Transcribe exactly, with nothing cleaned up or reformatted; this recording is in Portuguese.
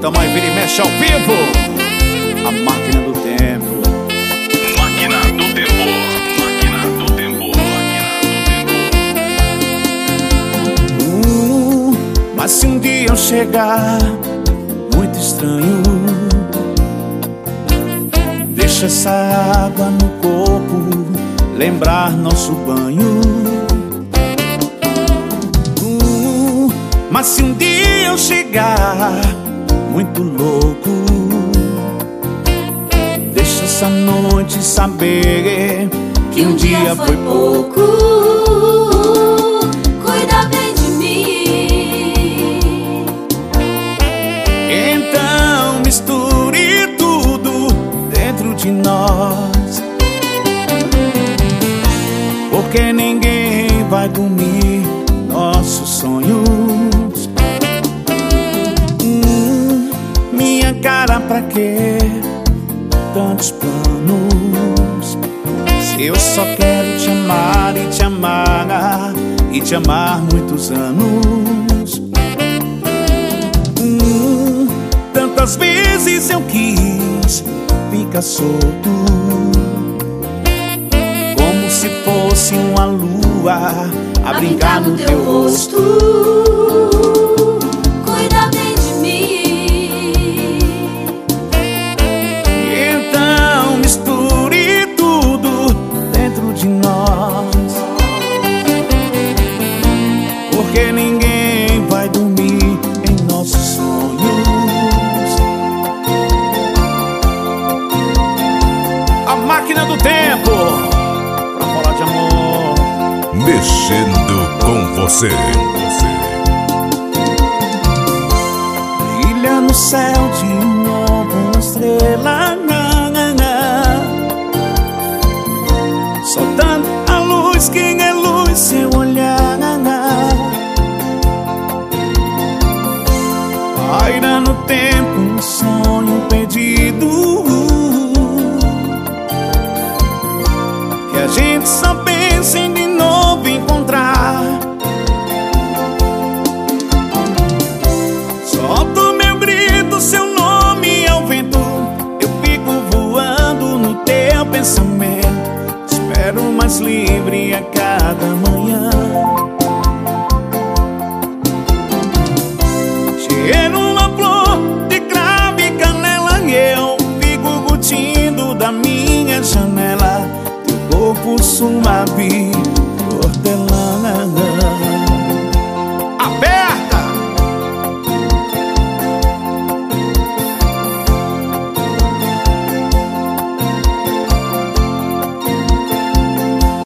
Itamar Vira e Mexe ao vivo. A máquina do tempo. Máquina do tempo. Máquina do tempo. Máquina do tempo. Hum, mas se um dia eu chegar muito estranho, deixa essa água no corpo lembrar nosso banho. Hum, mas se um dia eu chegar muito louco, deixa essa noite saber que um dia foi pouco. Cuida bem de mim. Então misture tudo dentro de nós, porque ninguém vai dormir nossos sonhos. Hum, minha cara, pra quê tantos planos, se eu só quero te amar e te amar e te amar muitos anos. Hum, tantas vezes eu quis ficar solto, como se fosse uma lua a brincar no teu rosto. Cuida bem de mim. Então misture tudo dentro de nós, porque ninguém vai dormir em nossos sonhos. A máquina do tempo, pra falar de amor, Mexendo com você. brilha no céu de novo uma estrela, soltando a luz que é luz, seu olhar. Paira no tempo um sonho perdido, que a gente só pensa em de novo encontrar. Solto meu grito, seu nome ao vento, eu fico voando no teu pensamento. Espero mais livre a cada manhã. Cheiro uma flor de cravo e canela, e eu fico curtindo da minha janela teu corpo suave